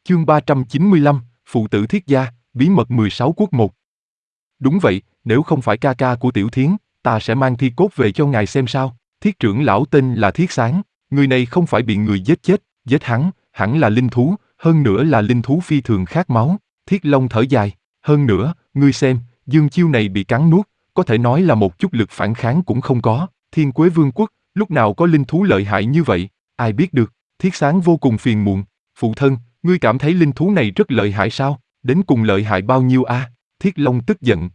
Chương 395, Phụ tử Thiết Gia, bí mật 16 quốc một. Đúng vậy, nếu không phải ca ca của Tiểu Thiến, ta sẽ mang thi cốt về cho ngài xem sao. Thiết trưởng lão tên là Thiết Sáng, người này không phải bị người giết chết, giết hắn, hẳn là linh thú, hơn nữa là linh thú phi thường khát máu. Thiết Long thở dài, hơn nữa, ngươi xem, Dương Chiêu này bị cắn nuốt, có thể nói là một chút lực phản kháng cũng không có. Thiên Quế Vương quốc, lúc nào có linh thú lợi hại như vậy, ai biết được. Thiết Sáng vô cùng phiền muộn, phụ thân, ngươi cảm thấy linh thú này rất lợi hại sao? Đến cùng lợi hại bao nhiêu a? Thiết Long tức giận.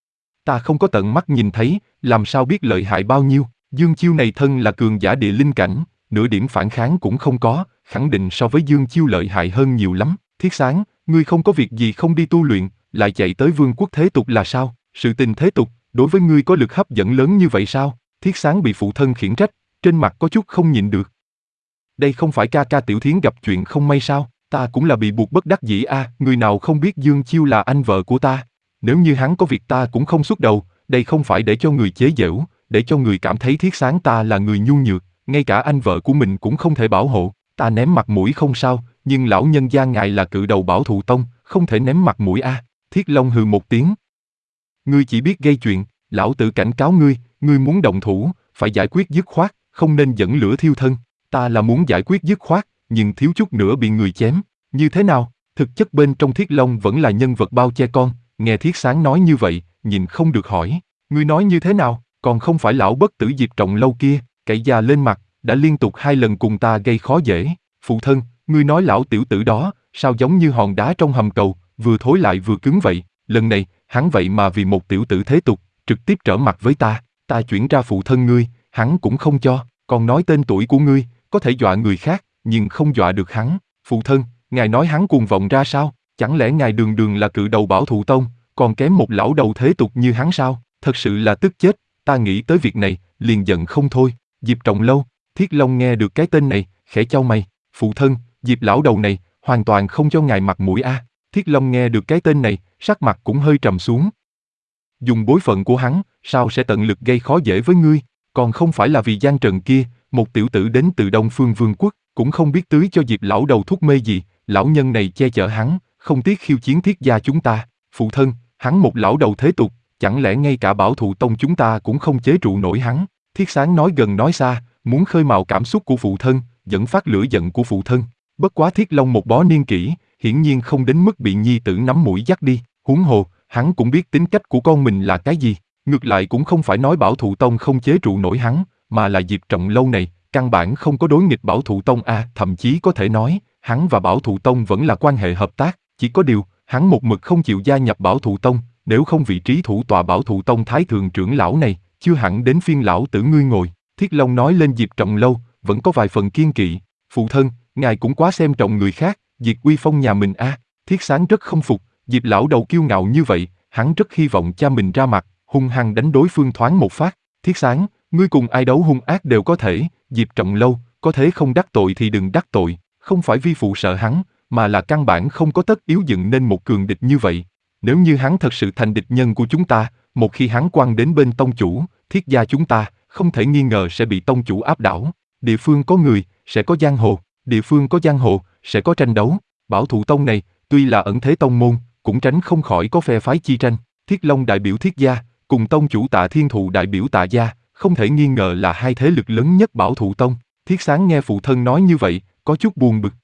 Ta không có tận mắt nhìn thấy, làm sao biết lợi hại bao nhiêu? Dương Chiêu này thân là cường giả địa linh cảnh, nửa điểm phản kháng cũng không có, khẳng định so với Dương Chiêu lợi hại hơn nhiều lắm. Thiết Sáng, ngươi không có việc gì không đi tu luyện, lại chạy tới vương quốc thế tục là sao? Sự tình thế tục, đối với ngươi có lực hấp dẫn lớn như vậy sao? Thiết Sáng bị phụ thân khiển trách, trên mặt có chút không nhịn được. Đây không phải ca ca Tiểu Thiến gặp chuyện không may sao? Ta cũng là bị buộc bất đắc dĩ a, người nào không biết Dương Chiêu là anh vợ của ta. Nếu như hắn có việc ta cũng không xuất đầu, đây không phải để cho người chế giễu, để cho người cảm thấy Thiết Sáng ta là người nhu nhược, ngay cả anh vợ của mình cũng không thể bảo hộ. Ta ném mặt mũi không sao, nhưng lão nhân gia ngài là cự đầu Bảo Thụ Tông, không thể ném mặt mũi a. Thiết Long hừ một tiếng. Ngươi chỉ biết gây chuyện, lão tử cảnh cáo ngươi, ngươi muốn động thủ, phải giải quyết dứt khoát, không nên dẫn lửa thiêu thân. Ta là muốn giải quyết dứt khoát, nhưng thiếu chút nữa bị người chém. Như thế nào? Thực chất bên trong Thiết Long vẫn là nhân vật bao che con, nghe Thiết Sáng nói như vậy, nhìn không được hỏi. Ngươi nói như thế nào? Còn không phải lão bất tử Diệp Trọng Lâu kia, cậy già lên mặt, đã liên tục 2 lần cùng ta gây khó dễ. Phụ thân, ngươi nói lão tiểu tử đó, sao giống như hòn đá trong hầm cầu, vừa thối lại vừa cứng vậy. Lần này, hắn vậy mà vì một tiểu tử thế tục, trực tiếp trở mặt với ta. Ta chuyển ra phụ thân ngươi, hắn cũng không cho, còn nói tên tuổi của ngươi, có thể dọa người khác, nhưng không dọa được hắn. Phụ thân, ngài nói hắn cuồng vọng ra sao? Chẳng lẽ ngài đường đường là cự đầu Bảo Thụ Tông, còn kém một lão đầu thế tục như hắn sao? Thật sự là tức chết, ta nghĩ tới việc này, liền giận không thôi. Diệp Trọng Lâu, Thiết Long nghe được cái tên này, khẽ chau mày. Phụ thân, Diệp lão đầu này, hoàn toàn không cho ngài mặt mũi a. Thiết Long nghe được cái tên này, sắc mặt cũng hơi trầm xuống. Dùng bối phận của hắn, sao sẽ tận lực gây khó dễ với ngươi? Còn không phải là vì Giang Trần kia, một tiểu tử đến từ Đông Phương Vương quốc, cũng không biết tưới cho Diệp lão đầu thuốc mê gì, lão nhân này che chở hắn, không tiếc khiêu chiến Thiết gia chúng ta. Phụ thân, hắn một lão đầu thế tục, chẳng lẽ ngay cả Bảo Thụ Tông chúng ta cũng không chế trụ nổi hắn? Thiết Sáng nói gần nói xa, muốn khơi mào cảm xúc của phụ thân, dẫn phát lửa giận của phụ thân. Bất quá Thiết Long một bó niên kỷ, hiển nhiên không đến mức bị nhi tử nắm mũi dắt đi, huống hồ, hắn cũng biết tính cách của con mình là cái gì. Ngược lại cũng không phải nói Bảo Thụ Tông không chế trụ nổi hắn, mà là Diệp Trọng Lâu này, căn bản không có đối nghịch Bảo Thụ Tông a, thậm chí có thể nói, hắn và Bảo Thụ Tông vẫn là quan hệ hợp tác, chỉ có điều, hắn một mực không chịu gia nhập Bảo Thụ Tông, nếu không vị trí thủ tọa Bảo Thụ Tông thái thượng trưởng lão này, chưa hẳn đến phiên lão tử ngươi ngồi. Thiết Long nói lên Diệp Trọng Lâu, vẫn có vài phần kiên kỵ. Phụ thân, ngài cũng quá xem trọng người khác, diệt uy phong nhà mình a. Thiết Sáng rất không phục, Diệp lão đầu kiêu ngạo như vậy, hắn rất hy vọng cha mình ra mặt, hung hăng đánh đối phương thoáng một phát. Thiết Sáng, ngươi cùng ai đấu hung ác đều có thể, Diệp Trọng Lâu, có thế không đắc tội thì đừng đắc tội, không phải vi phụ sợ hắn, mà là căn bản không có tất yếu dựng nên một cường địch như vậy. Nếu như hắn thật sự thành địch nhân của chúng ta, một khi hắn quăng đến bên tông chủ, Thiết gia chúng ta, không thể nghi ngờ sẽ bị tông chủ áp đảo. Địa phương có người, sẽ có giang hồ, địa phương có giang hồ, sẽ có tranh đấu. Bảo Thụ Tông này, tuy là ẩn thế tông môn, cũng tránh không khỏi có phe phái chi tranh. Thiết Long đại biểu Thiết gia, cùng tông chủ Tạ Thiên Thụ đại biểu Tạ gia, không thể nghi ngờ là hai thế lực lớn nhất Bảo Thụ Tông. Thiết Sáng nghe phụ thân nói như vậy, có chút buồn bực.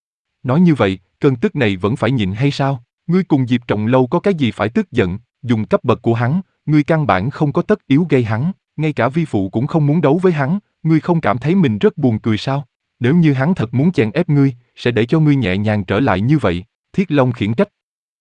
Nói như vậy, cơn tức này vẫn phải nhịn hay sao? Ngươi cùng Diệp Trọng Lâu có cái gì phải tức giận? Dùng cấp bậc của hắn, ngươi căn bản không có tất yếu gây hắn, ngay cả vi phụ cũng không muốn đấu với hắn, ngươi không cảm thấy mình rất buồn cười sao? Nếu như hắn thật muốn chèn ép ngươi, sẽ để cho ngươi nhẹ nhàng trở lại như vậy. Thiết Long khiển trách.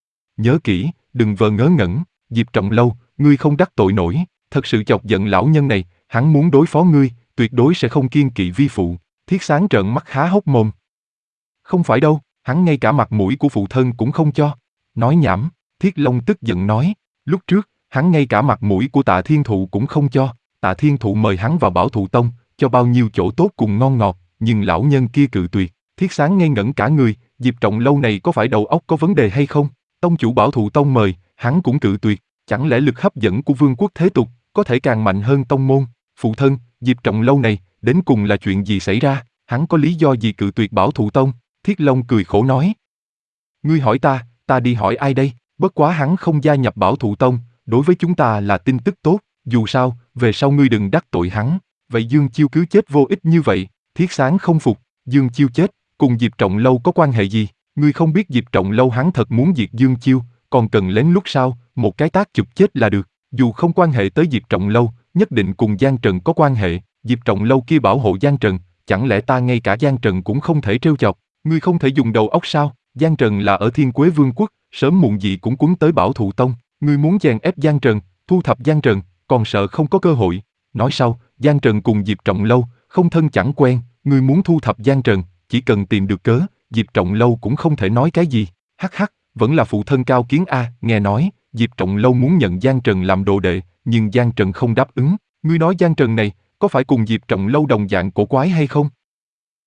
Nhớ kỹ, đừng vờ ngớ ngẩn, Diệp Trọng Lâu, ngươi không đắc tội nổi, thật sự chọc giận lão nhân này, hắn muốn đối phó ngươi, tuyệt đối sẽ không kiêng kỵ vi phụ. Thiết Sáng trợn mắt há hốc mồm. Không phải đâu, hắn ngay cả mặt mũi của phụ thân cũng không cho. Nói nhảm, Thiết Long tức giận nói, lúc trước, hắn ngay cả mặt mũi của Tạ Thiên Thụ cũng không cho. Tạ Thiên Thụ mời hắn vào Bảo Thụ Tông, cho bao nhiêu chỗ tốt cùng ngon ngọt, nhưng lão nhân kia cự tuyệt. Thiết Sáng ngây ngẩn cả người, Diệp Trọng Lâu này có phải đầu óc có vấn đề hay không? Tông chủ Bảo Thụ Tông mời, hắn cũng cự tuyệt, chẳng lẽ lực hấp dẫn của vương quốc thế tục có thể càng mạnh hơn tông môn? Phụ thân, Diệp Trọng Lâu này, đến cùng là chuyện gì xảy ra? Hắn có lý do gì cự tuyệt Bảo Thụ Tông? Thiết Long cười khổ nói. Ngươi hỏi ta đi hỏi ai đây? Bất quá hắn không gia nhập Bảo Thụ Tông, đối với chúng ta là tin tức tốt, dù sao, về sau ngươi đừng đắc tội hắn. Vậy Dương Chiêu cứ chết vô ích như vậy, Thiết Sáng không phục, Dương Chiêu chết, cùng Diệp Trọng Lâu có quan hệ gì? Ngươi không biết Diệp Trọng Lâu hắn thật muốn diệt Dương Chiêu, còn cần lén lút sao, một cái tác chụp chết là được. Dù không quan hệ tới Diệp Trọng Lâu, nhất định cùng Giang Trần có quan hệ, Diệp Trọng Lâu kia bảo hộ Giang Trần, chẳng lẽ ta ngay cả Giang Trần cũng không thể trêu chọc, ngươi không thể dùng đầu óc sao? Giang Trần là ở Thiên Quế Vương quốc, sớm muộn gì cũng quấn tới Bảo Thụ Tông, ngươi muốn chèn ép Giang Trần, thu thập Giang Trần, còn sợ không có cơ hội. Nói sau, Giang Trần cùng Diệp Trọng Lâu, không thân chẳng quen, ngươi muốn thu thập Giang Trần, chỉ cần tìm được cớ, Diệp Trọng Lâu cũng không thể nói cái gì. Hắc hắc, vẫn là phụ thân cao kiến a, nghe nói, Diệp Trọng Lâu muốn nhận Giang Trần làm đồ đệ, nhưng Giang Trần không đáp ứng. Ngươi nói Giang Trần này, có phải cùng Diệp Trọng Lâu đồng dạng cổ quái hay không?